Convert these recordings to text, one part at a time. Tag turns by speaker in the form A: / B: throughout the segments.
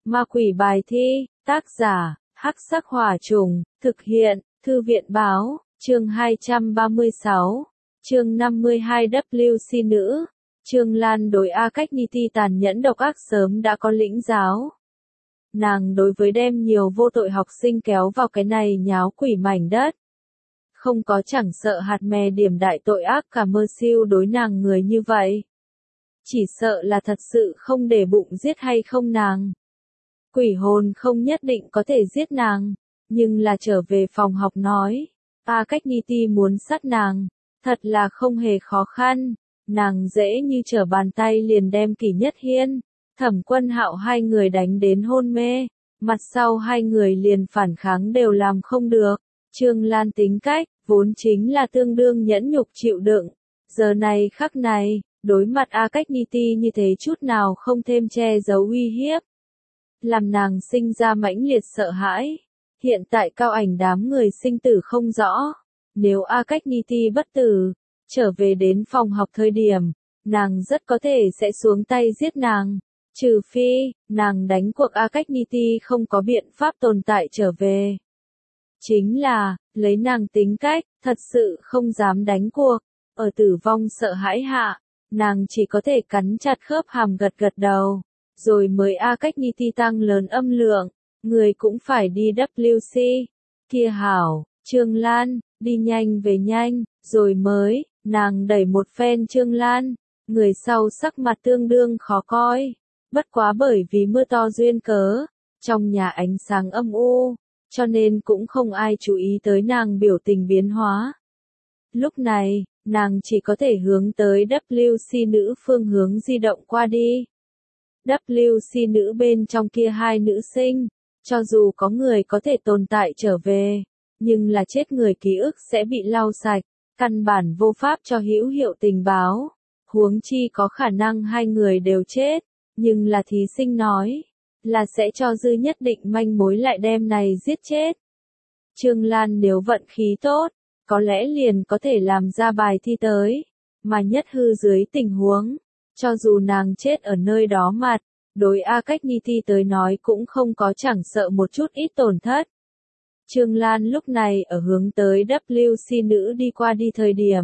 A: Ma quỷ bài thi, tác giả, Hắc Sắc Hỏa Trùng, thực hiện, Thư viện Báo, chương 236, chương 52 WC nữ. Trương Lan đối A Cách Niti tàn nhẫn độc ác sớm đã có lĩnh giáo. Nàng đối với đem nhiều vô tội học sinh kéo vào cái này nháo quỷ mảnh đất. Không có chẳng sợ hạt mè điểm đại tội ác cả mơ siêu đối nàng người như vậy. Chỉ sợ là thật sự không để bụng giết hay không nàng. Quỷ hồn không nhất định có thể giết nàng, nhưng là trở về phòng học nói, A Cách Niti muốn sát nàng, thật là không hề khó khăn, nàng dễ như trở bàn tay liền đem Kỷ Nhất Hiên, Thẩm Quân Hạo hai người đánh đến hôn mê, mặt sau hai người liền phản kháng đều làm không được. Trương Lan tính cách, vốn chính là tương đương nhẫn nhục chịu đựng, giờ này khắc này, đối mặt A Cách Niti như thế chút nào không thêm che giấu uy hiếp. Làm nàng sinh ra mãnh liệt sợ hãi. Hiện tại cao ảnh đám người sinh tử không rõ. Nếu A Cách Niti bất tử, trở về đến phòng học thời điểm, nàng rất có thể sẽ xuống tay giết nàng. Trừ phi, nàng đánh cuộc A Cách Niti không có biện pháp tồn tại trở về. Chính là, lấy nàng tính cách, thật sự không dám đánh cuộc. Ở tử vong sợ hãi hạ, nàng chỉ có thể cắn chặt khớp hàm gật gật đầu. Rồi mới A Cách Niti tăng lớn âm lượng, người cũng phải đi WC. Kia hảo, Trương Lan, đi nhanh về nhanh, rồi mới, nàng đẩy một phen Trương Lan, người sau sắc mặt tương đương khó coi. Bất quá bởi vì mưa to duyên cớ, trong nhà ánh sáng âm u, cho nên cũng không ai chú ý tới nàng biểu tình biến hóa. Lúc này, nàng chỉ có thể hướng tới WC nữ phương hướng di động qua đi. WC nữ bên trong kia hai nữ sinh, cho dù có người có thể tồn tại trở về, nhưng là chết người ký ức sẽ bị lau sạch, căn bản vô pháp cho hữu hiệu tình báo. Huống chi có khả năng hai người đều chết, nhưng là thí sinh nói, là sẽ cho dư nhất định manh mối lại đem này giết chết. Trương Lan nếu vận khí tốt, có lẽ liền có thể làm ra bài thi tới, mà nhất hư dưới tình huống, cho dù nàng chết ở nơi đó mặt, đối A Cách Niti tới nói cũng không có chẳng sợ một chút ít tổn thất. Trương Lan lúc này ở hướng tới WC nữ đi qua đi thời điểm.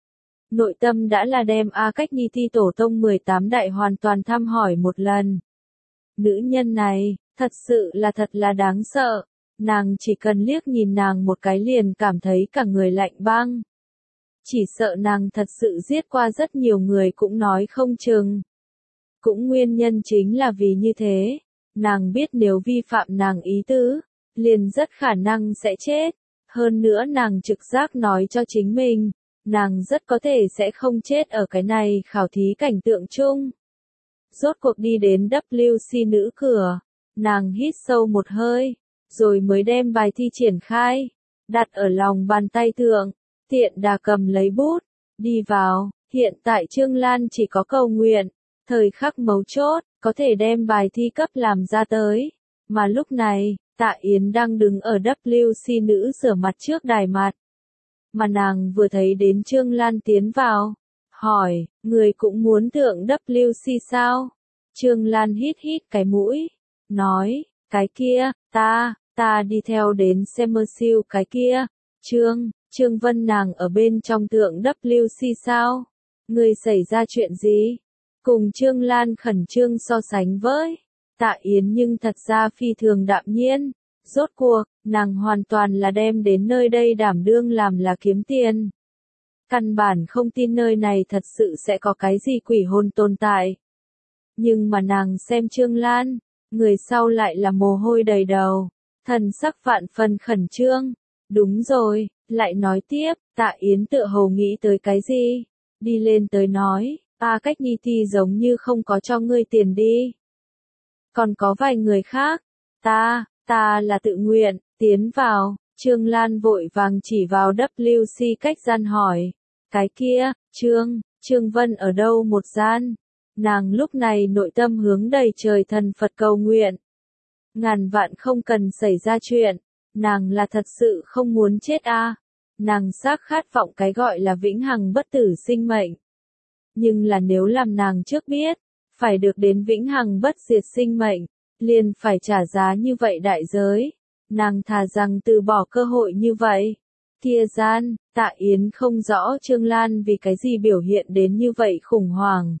A: Nội tâm đã là đem A Cách Niti tổ tông 18 đại hoàn toàn thăm hỏi một lần. Nữ nhân này, thật sự là đáng sợ, nàng chỉ cần liếc nhìn nàng một cái liền cảm thấy cả người lạnh băng. Chỉ sợ nàng thật sự giết qua rất nhiều người cũng nói không chừng. Cũng nguyên nhân chính là vì như thế, nàng biết nếu vi phạm nàng ý tứ, liền rất khả năng sẽ chết. Hơn nữa nàng trực giác nói cho chính mình, nàng rất có thể sẽ không chết ở cái này khảo thí cảnh tượng chung. Rốt cuộc đi đến WC nữ cửa, nàng hít sâu một hơi, rồi mới đem bài thi triển khai, đặt ở lòng bàn tay thượng, tiện đà cầm lấy bút, đi vào. Hiện tại Trương Lan chỉ có cầu nguyện, thời khắc mấu chốt, có thể đem bài thi cấp làm ra tới. Mà lúc này, Tạ Yến đang đứng ở WC nữ rửa mặt trước đài mặt. Mà nàng vừa thấy đến Trương Lan tiến vào, hỏi, người cũng muốn thượng WC sao? Trương Lan hít hít cái mũi, nói, cái kia, ta đi theo đến xem mơ siêu cái kia. Trương Vân nàng ở bên trong thượng WC sao? Người xảy ra chuyện gì? Cùng Trương Lan khẩn trương so sánh với Tạ Yến nhưng thật ra phi thường đạm nhiên. Rốt cuộc, nàng hoàn toàn là đem đến nơi đây đảm đương làm là kiếm tiền. Căn bản không tin nơi này thật sự sẽ có cái gì quỷ hồn tồn tại. Nhưng mà nàng xem Trương Lan, người sau lại là mồ hôi đầy đầu, thần sắc vạn phần khẩn trương. Đúng rồi, lại nói tiếp, Tạ Yến tựa hồ nghĩ tới cái gì, đi lên tới nói, A Cách Niti giống như không có cho ngươi tiền đi. Còn có vài người khác, ta là tự nguyện, tiến vào. Trương Lan vội vàng chỉ vào WC cách gian hỏi, cái kia, Trương Vân ở đâu một gian? Nàng lúc này nội tâm hướng đầy trời thần Phật cầu nguyện. Ngàn vạn không cần xảy ra chuyện, nàng là thật sự không muốn chết a. Nàng xác khát vọng cái gọi là vĩnh hằng bất tử sinh mệnh. Nhưng là nếu làm nàng trước biết, phải được đến vĩnh hằng bất diệt sinh mệnh, liền phải trả giá như vậy đại giới. Nàng thà rằng từ bỏ cơ hội như vậy. Kia gian, Tạ Yến không rõ Trương Lan vì cái gì biểu hiện đến như vậy khủng hoảng.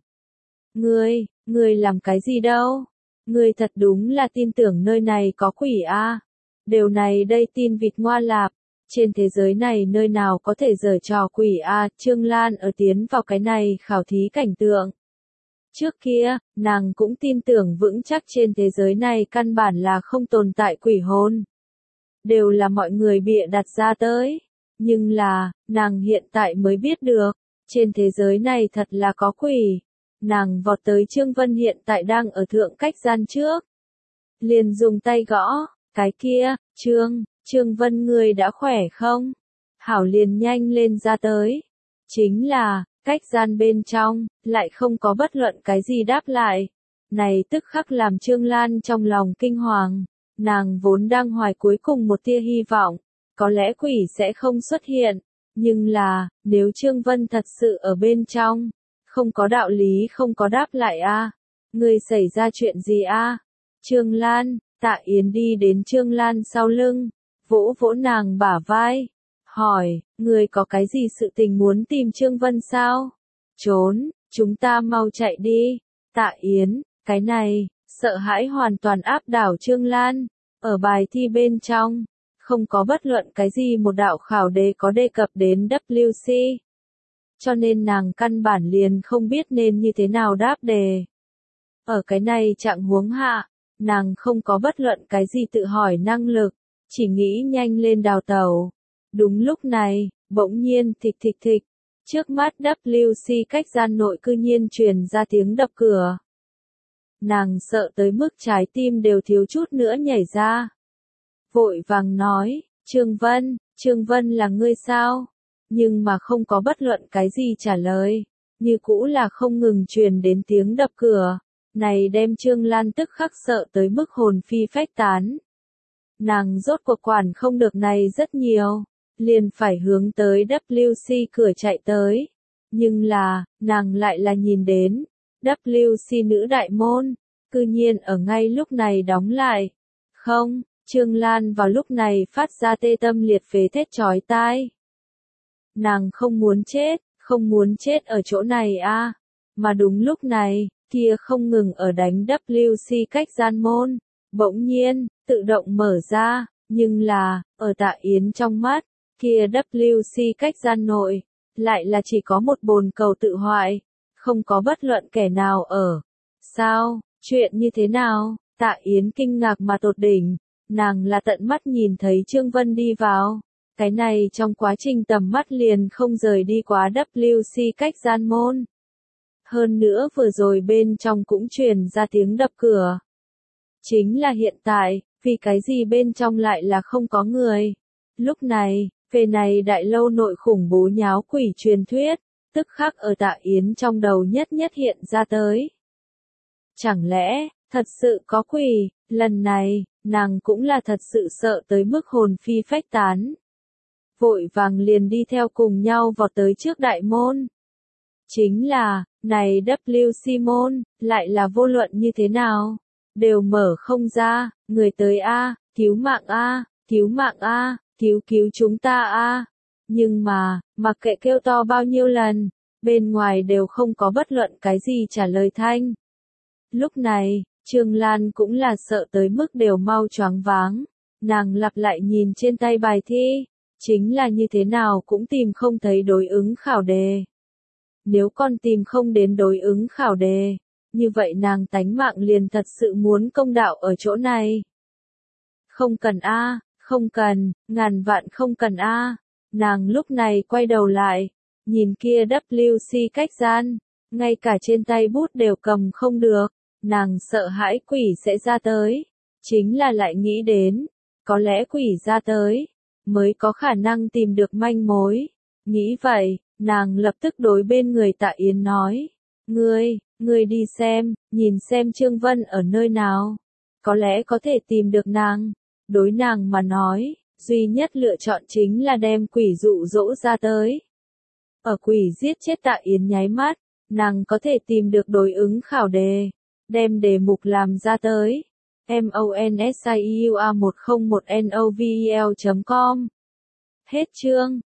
A: Ngươi làm cái gì đâu? Ngươi thật đúng là tin tưởng nơi này có quỷ a. Điều này đây tin vịt ngoa lạp. Trên thế giới này nơi nào có thể giở trò quỷ a. Trương Lan ở tiến vào cái này khảo thí cảnh tượng. Trước kia, nàng cũng tin tưởng vững chắc trên thế giới này căn bản là không tồn tại quỷ hồn. Đều là mọi người bịa đặt ra tới. Nhưng là, nàng hiện tại mới biết được, trên thế giới này thật là có quỷ. Nàng vọt tới Trương Vân hiện tại đang ở thượng cách gian trước. Liền dùng tay gõ, cái kia, Trương Vân ngươi đã khỏe không? Hảo liền nhanh lên ra tới. Chính là, cách gian bên trong, lại không có bất luận cái gì đáp lại. Này tức khắc làm Trương Lan trong lòng kinh hoàng. Nàng vốn đang hoài cuối cùng một tia hy vọng. Có lẽ quỷ sẽ không xuất hiện. Nhưng là, nếu Trương Vân thật sự ở bên trong, không có đạo lý không có đáp lại a. Người xảy ra chuyện gì a? Trương Lan, Tạ Yến đi đến Trương Lan sau lưng, vỗ vỗ nàng bả vai, hỏi, người có cái gì sự tình muốn tìm Trương Vân sao? Trốn, chúng ta mau chạy đi. Tạ Yến, cái này, sợ hãi hoàn toàn áp đảo Trương Lan, ở bài thi bên trong, không có bất luận cái gì một đạo khảo đề có đề cập đến WC. Cho nên nàng căn bản liền không biết nên như thế nào đáp đề. Ở cái này trạng huống hạ, nàng không có bất luận cái gì tự hỏi năng lực, chỉ nghĩ nhanh lên đào tẩu. Đúng lúc này, bỗng nhiên thịch thịch thịch, trước mắt WC cách gian nội cư nhiên truyền ra tiếng đập cửa. Nàng sợ tới mức trái tim đều thiếu chút nữa nhảy ra. Vội vàng nói, Trương Vân là ngươi sao? Nhưng mà không có bất luận cái gì trả lời, như cũ là không ngừng truyền đến tiếng đập cửa. Này đem Trương Lan tức khắc sợ tới mức hồn phi phách tán. Nàng rốt cuộc quản không được này rất nhiều, liền phải hướng tới WC cửa chạy tới. Nhưng là, nàng lại là nhìn đến, WC nữ đại môn, cư nhiên ở ngay lúc này đóng lại. Không, Trương Lan vào lúc này phát ra tê tâm liệt phế thét chói tai. Nàng không muốn chết ở chỗ này a. Mà đúng lúc này, kia không ngừng ở đánh WC cách gian môn, bỗng nhiên, tự động mở ra, nhưng là, ở Tạ Yến trong mắt, kia WC cách gian nội, lại là chỉ có một bồn cầu tự hoại, không có bất luận kẻ nào ở. Sao, chuyện như thế nào? Tạ Yến kinh ngạc mà tột đỉnh, nàng là tận mắt nhìn thấy Trương Vân đi vào. Cái này trong quá trình tầm mắt liền không rời đi quá WC cách gian môn. Hơn nữa vừa rồi bên trong cũng truyền ra tiếng đập cửa. Chính là hiện tại, vì cái gì bên trong lại là không có người. Lúc này, về này đại lâu nội khủng bố nháo quỷ truyền thuyết, tức khắc ở Tạ Yến trong đầu nhất hiện ra tới. Chẳng lẽ, thật sự có quỷ, lần này, nàng cũng là thật sự sợ tới mức hồn phi phách tán. Vội vàng liền đi theo cùng nhau vọt tới trước đại môn. Chính là, này WC môn, lại là vô luận như thế nào, đều mở không ra, người tới a, cứu mạng a, cứu mạng a, cứu chúng ta a. Nhưng mà, mặc kệ kêu to bao nhiêu lần, bên ngoài đều không có bất luận cái gì trả lời thanh. Lúc này, Trương Lan cũng là sợ tới mức đều mau choáng váng, nàng lặp lại nhìn trên tay bài thi, chính là như thế nào cũng tìm không thấy đối ứng khảo đề. Nếu con tìm không đến đối ứng khảo đề, như vậy nàng tánh mạng liền thật sự muốn công đạo ở chỗ này. Không cần a, không cần, ngàn vạn không cần a. Nàng lúc này quay đầu lại, nhìn kia WC cách gian, ngay cả trên tay bút đều cầm không được, nàng sợ hãi quỷ sẽ ra tới, chính là lại nghĩ đến, có lẽ quỷ ra tới, mới có khả năng tìm được manh mối. Nghĩ vậy, nàng lập tức đối bên người Tạ Yến nói, ngươi đi xem, nhìn xem Trương Vân ở nơi nào, có lẽ có thể tìm được nàng. Đối nàng mà nói, duy nhất lựa chọn chính là đem quỷ dụ dỗ ra tới. Ở quỷ giết chết Tạ Yến nháy mắt, nàng có thể tìm được đối ứng khảo đề, đem đề mục làm ra tới. monsiua101novel.com. Hết chương.